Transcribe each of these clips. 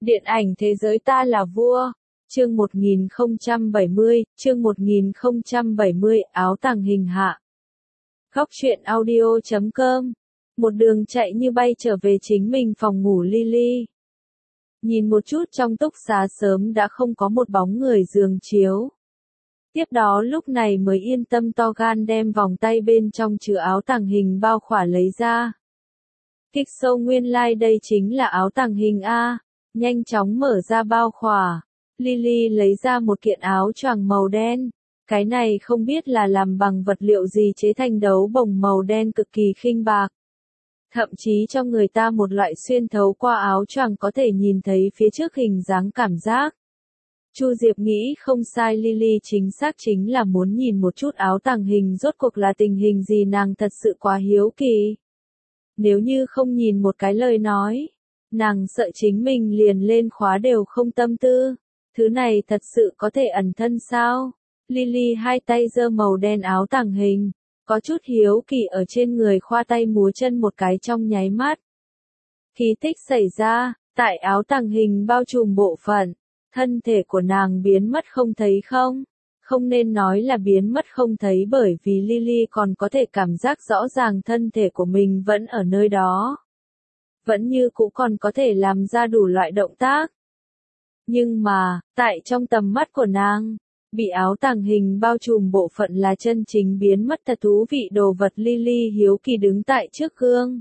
Điện ảnh thế giới ta là vua. Chương 1070, áo tàng hình hạ. Góc truyện audio.com. Một đường chạy như bay trở về chính mình phòng ngủ Lily. Nhìn một chút trong túc xá sớm đã không có một bóng người giường chiếu. Tiếp đó lúc này mới yên tâm to gan đem vòng tay bên trong chứa áo tàng hình bao khỏa lấy ra. Kích sâu nguyên lai đây chính là áo tàng hình A. Nhanh chóng mở ra bao khỏa. Lily lấy ra một kiện áo choàng màu đen. Cái này không biết là làm bằng vật liệu gì chế thành đấu bồng màu đen cực kỳ khinh bạc. Thậm chí cho người ta một loại xuyên thấu qua áo choàng có thể nhìn thấy phía trước hình dáng cảm giác. Chu Diệp nghĩ không sai, Lily chính xác chính là muốn nhìn một chút áo tàng hình rốt cuộc là tình hình gì, nàng thật sự quá hiếu kỳ. Nếu như không nhìn một cái lời nói, nàng sợ chính mình liền lên khóa đều không tâm tư. Thứ này thật sự có thể ẩn thân sao? Lily hai tay giơ màu đen áo tàng hình, có chút hiếu kỳ ở trên người khoa tay múa chân một cái trong nháy mắt. Kỳ tích xảy ra, tại áo tàng hình bao trùm bộ phận, thân thể của nàng biến mất không thấy không? Không nên nói là biến mất không thấy bởi vì Lily còn có thể cảm giác rõ ràng thân thể của mình vẫn ở nơi đó. Vẫn như cũ còn có thể làm ra đủ loại động tác. Nhưng mà, tại trong tầm mắt của nàng, bị áo tàng hình bao trùm bộ phận là chân chính biến mất thật thú vị đồ vật. Lily hiếu kỳ đứng tại trước gương.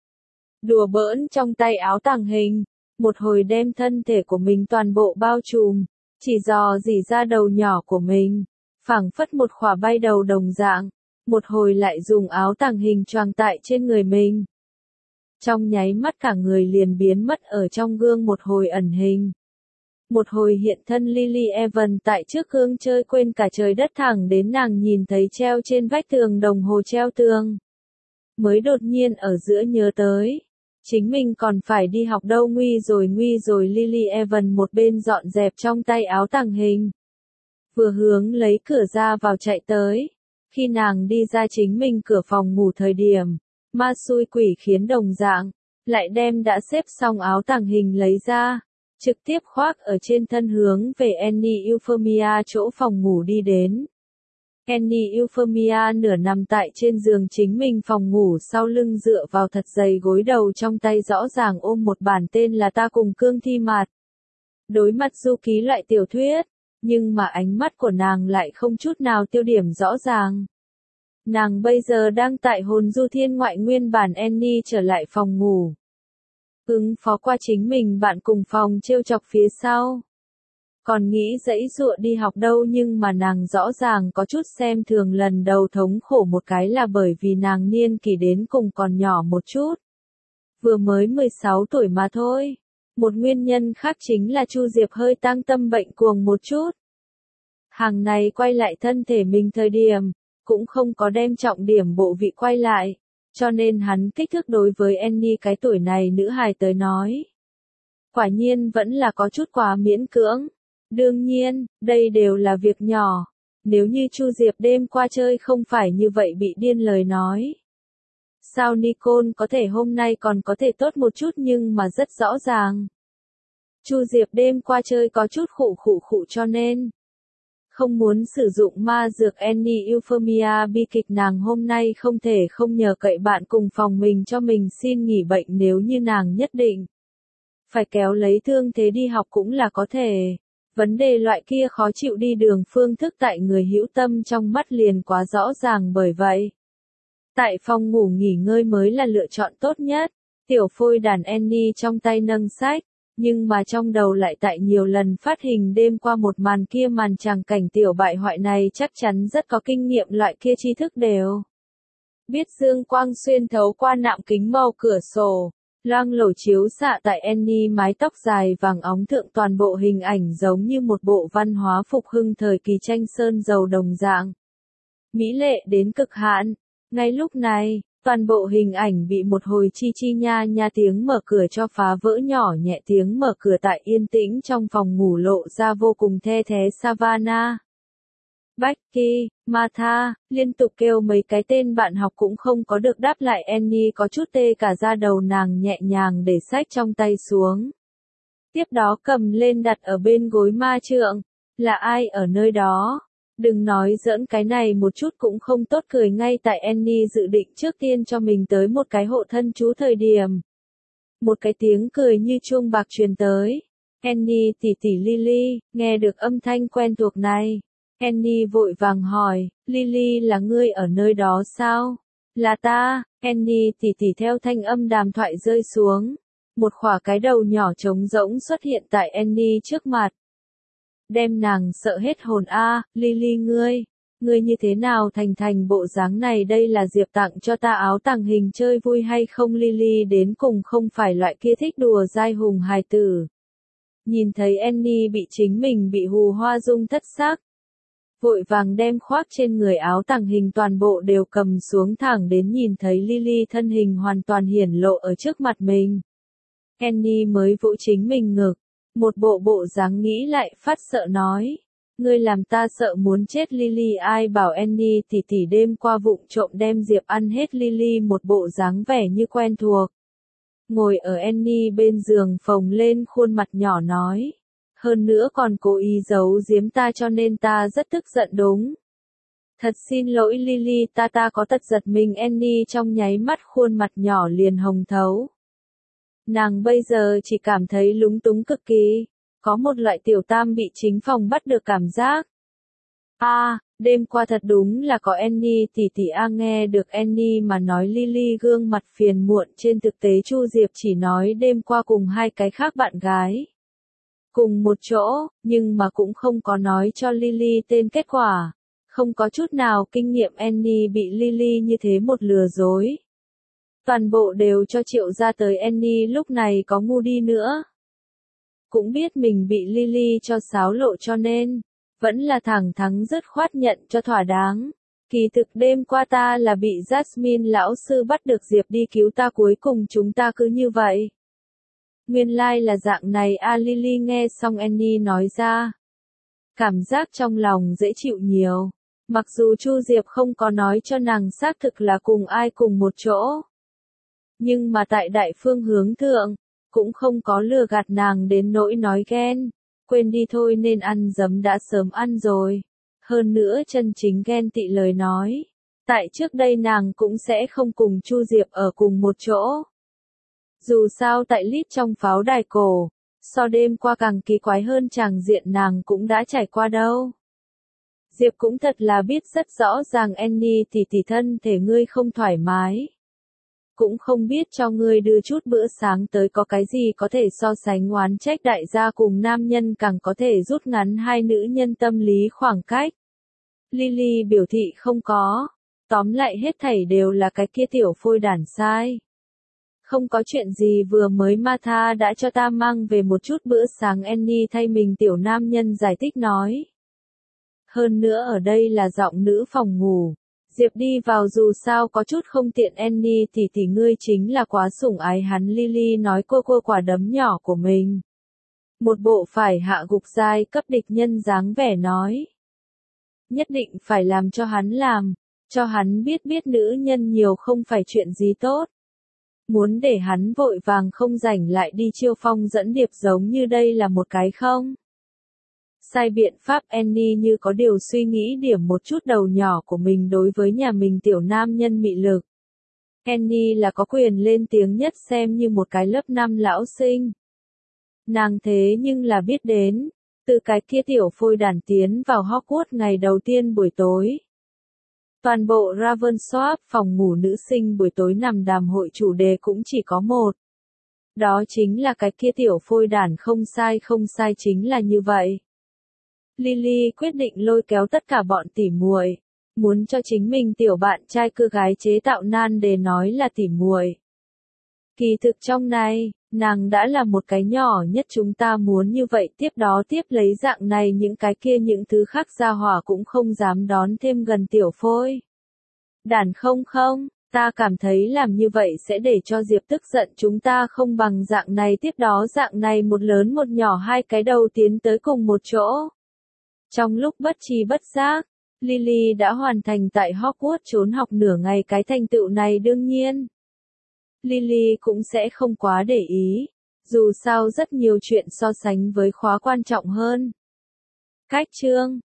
Đùa bỡn trong tay áo tàng hình, một hồi đem thân thể của mình toàn bộ bao trùm, chỉ dò dỉ ra đầu nhỏ của mình, phảng phất một khỏa bay đầu đồng dạng, một hồi lại dùng áo tàng hình choàng tại trên người mình. Trong nháy mắt cả người liền biến mất ở trong gương, một hồi ẩn hình. Một hồi hiện thân. Lily Evans tại trước gương chơi quên cả trời đất thẳng đến nàng nhìn thấy treo trên vách tường đồng hồ treo tường. Mới đột nhiên ở giữa nhớ tới. Chính mình còn phải đi học đâu, nguy rồi. Lily Evans một bên dọn dẹp trong tay áo tàng hình, vừa hướng lấy cửa ra vào chạy tới. Khi nàng đi ra chính mình cửa phòng ngủ thời điểm, ma xui quỷ khiến đồng dạng, lại đem đã xếp xong áo tàng hình lấy ra, trực tiếp khoác ở trên thân hướng về Annie Euphemia chỗ phòng ngủ đi đến. Annie Euphemia nửa nằm tại trên giường chính mình phòng ngủ, sau lưng dựa vào thật dày gối, đầu trong tay rõ ràng ôm một bản tên là Ta Cùng Cương Thi Mạt. Đối mặt du ký loại tiểu thuyết, nhưng mà ánh mắt của nàng lại không chút nào tiêu điểm rõ ràng. Nàng bây giờ đang tại hồn du thiên ngoại. Nguyên bản Annie trở lại phòng ngủ, ứng phó qua chính mình bạn cùng phòng trêu chọc phía sau. Còn nghĩ dãy dụa đi học đâu, nhưng mà nàng rõ ràng có chút xem thường. Lần đầu thống khổ một cái là bởi vì nàng niên kỷ đến cùng còn nhỏ một chút. Vừa mới 16 tuổi mà thôi. Một nguyên nhân khác chính là Chu Diệp hơi tăng tâm bệnh cuồng một chút. Hàng này quay lại thân thể mình thời điểm, cũng không có đem trọng điểm bộ vị quay lại. Cho nên hắn kích thước đối với Annie cái tuổi này nữ hài tới nói, quả nhiên vẫn là có chút quá miễn cưỡng. Đương nhiên, đây đều là việc nhỏ. Nếu như Chu Diệp đêm qua chơi không phải như vậy bị điên lời nói, sao Nicole có thể hôm nay còn có thể tốt một chút, nhưng mà rất rõ ràng. Chu Diệp đêm qua chơi có chút khụ cho nên không muốn sử dụng ma dược. Annie Euphemia bi kịch, nàng hôm nay không thể không nhờ cậy bạn cùng phòng mình cho mình xin nghỉ bệnh. Nếu như nàng nhất định phải kéo lấy thương thế đi học cũng là có thể. Vấn đề loại kia khó chịu đi đường phương thức tại người hữu tâm trong mắt liền quá rõ ràng, bởi vậy tại phòng ngủ nghỉ ngơi mới là lựa chọn tốt nhất. Tiểu phôi đàn Annie trong tay nâng sách, nhưng mà trong đầu lại tại nhiều lần phát hình đêm qua một màn kia. Màn tràng cảnh tiểu bại hoại này chắc chắn rất có kinh nghiệm, loại kia tri thức đều biết. Dương quang xuyên thấu qua nạm kính màu cửa sổ, loang lổ chiếu xạ tại Annie mái tóc dài vàng óng thượng, toàn bộ hình ảnh giống như một bộ văn hóa phục hưng thời kỳ tranh sơn dầu đồng dạng. Mỹ lệ đến cực hạn. Ngay lúc này, toàn bộ hình ảnh bị một hồi chi chi nha nha tiếng mở cửa cho phá vỡ. Nhỏ nhẹ tiếng mở cửa tại yên tĩnh trong phòng ngủ lộ ra vô cùng the thé. Savannah, Becky, Martha, liên tục kêu mấy cái tên bạn học cũng không có được đáp lại. Annie có chút tê cả da đầu, nàng nhẹ nhàng để sách trong tay xuống. Tiếp đó cầm lên đặt ở bên gối ma trượng. Là ai ở nơi đó? Đừng nói giỡn, cái này một chút cũng không tốt cười ngay tại Annie dự định trước tiên cho mình tới một cái hộ thân chú thời điểm. Một cái tiếng cười như chuông bạc truyền tới. Annie tỷ tỷ Lily, nghe được âm thanh quen thuộc này. Annie vội vàng hỏi, Lily là ngươi ở nơi đó sao? Là ta, Annie tỷ tỷ theo thanh âm đàm thoại rơi xuống. Một khỏa cái đầu nhỏ trống rỗng xuất hiện tại Annie trước mặt. Đem nàng sợ hết hồn a, Lily ngươi như thế nào thành bộ dáng này, đây là Diệp tặng cho ta áo tàng hình chơi vui hay không? Lily đến cùng không phải loại kia thích đùa dai hùng hài tử. Nhìn thấy Annie bị chính mình bị hù hoa dung thất sắc. Vội vàng đem khoác trên người áo tàng hình toàn bộ đều cầm xuống, thẳng đến nhìn thấy Lily thân hình hoàn toàn hiển lộ ở trước mặt mình. Annie mới vỗ chính mình ngực. Một bộ dáng nghĩ lại phát sợ nói. Ngươi làm ta sợ muốn chết. Lily ai bảo Annie tỷ tỷ đêm qua vụng trộm đem Diệp ăn hết. Lily một bộ dáng vẻ như quen thuộc. Ngồi ở Annie bên giường phồng lên khuôn mặt nhỏ nói. Hơn nữa còn cố ý giấu giếm ta cho nên ta rất tức giận đúng. Thật xin lỗi Lily, ta có tật giật mình. Annie trong nháy mắt khuôn mặt nhỏ liền hồng thấu. Nàng bây giờ chỉ cảm thấy lúng túng cực kỳ, có một loại tiểu tam bị chính phòng bắt được cảm giác. Đêm qua thật đúng là có Annie tỷ tỷ nghe được Annie mà nói Lily gương mặt phiền muộn, trên thực tế Chu Diệp chỉ nói đêm qua cùng hai cái khác bạn gái. Cùng một chỗ, nhưng mà cũng không có nói cho Lily tên kết quả. Không có chút nào kinh nghiệm Annie bị Lily như thế một lừa dối. Toàn bộ đều cho triệu ra tới. Annie lúc này có ngu đi nữa. Cũng biết mình bị Lily cho xáo lộ cho nên, vẫn là thẳng thắn dứt khoát nhận cho thỏa đáng. Kỳ thực đêm qua ta là bị Jasmine lão sư bắt được Diệp đi cứu ta, cuối cùng chúng ta cứ như vậy. Nguyên lai là dạng này Lily nghe xong Annie nói ra. Cảm giác trong lòng dễ chịu nhiều. Mặc dù Chu Diệp không có nói cho nàng xác thực là cùng ai cùng một chỗ. Nhưng mà tại đại phương hướng thượng, cũng không có lừa gạt nàng đến nỗi nói ghen. Quên đi thôi, nên ăn giấm đã sớm ăn rồi. Hơn nữa chân chính ghen tị lời nói. Tại trước đây nàng cũng sẽ không cùng Chu Diệp ở cùng một chỗ. Dù sao tại lít trong pháo đài cổ, so đêm qua càng kỳ quái hơn tràng diện nàng cũng đã trải qua đâu. Diệp cũng thật là biết rất rõ ràng Annie tỷ tỷ thân thể ngươi không thoải mái. Cũng không biết cho ngươi đưa chút bữa sáng tới có cái gì có thể so sánh, oán trách đại gia cùng nam nhân càng có thể rút ngắn hai nữ nhân tâm lý khoảng cách. Lily biểu thị không có. Tóm lại hết thảy đều là cái kia tiểu phôi đản sai. Không có chuyện gì, vừa mới Martha đã cho ta mang về một chút bữa sáng. Annie thay mình tiểu nam nhân giải thích nói. Hơn nữa ở đây là giọng nữ phòng ngủ. Diệp đi vào dù sao có chút không tiện. Annie tỷ ngươi chính là quá sủng ái hắn. Lily nói cô quả đấm nhỏ của mình. Một bộ phải hạ gục giai cấp địch nhân dáng vẻ nói. Nhất định phải làm cho hắn làm. Cho hắn biết nữ nhân nhiều không phải chuyện gì tốt. Muốn để hắn vội vàng không rảnh lại đi chiêu phong dẫn điệp giống như đây là một cái không. Sai biện pháp. Annie như có điều suy nghĩ điểm một chút đầu nhỏ của mình đối với nhà mình tiểu nam nhân mị lực. Annie là có quyền lên tiếng nhất, xem như một cái lớp 5 lão sinh. Nàng thế nhưng là biết đến, từ cái kia tiểu phôi đản tiến vào Hogwarts ngày đầu tiên buổi tối. Toàn bộ Ravensworth phòng ngủ nữ sinh buổi tối nằm đàm hội chủ đề cũng chỉ có một. Đó chính là cái kia tiểu phôi đản, không sai chính là như vậy. Lily quyết định lôi kéo tất cả bọn tỉ muội, muốn cho chính mình tiểu bạn trai cưa gái chế tạo nan đề nói là tỉ muội. Kỳ thực trong này, nàng đã là một cái nhỏ nhất, chúng ta muốn như vậy tiếp đó tiếp lấy dạng này những cái kia những thứ khác ra hỏa cũng không dám đón thêm gần tiểu phôi. Đàn không, ta cảm thấy làm như vậy sẽ để cho Diệp tức giận, chúng ta không bằng dạng này tiếp đó dạng này một lớn một nhỏ hai cái đầu tiến tới cùng một chỗ. Trong lúc bất tri bất giác, Lily đã hoàn thành tại Hogwarts trốn học nửa ngày, cái thành tựu này đương nhiên Lily cũng sẽ không quá để ý. Dù sao rất nhiều chuyện so sánh với khóa quan trọng hơn. Cách chương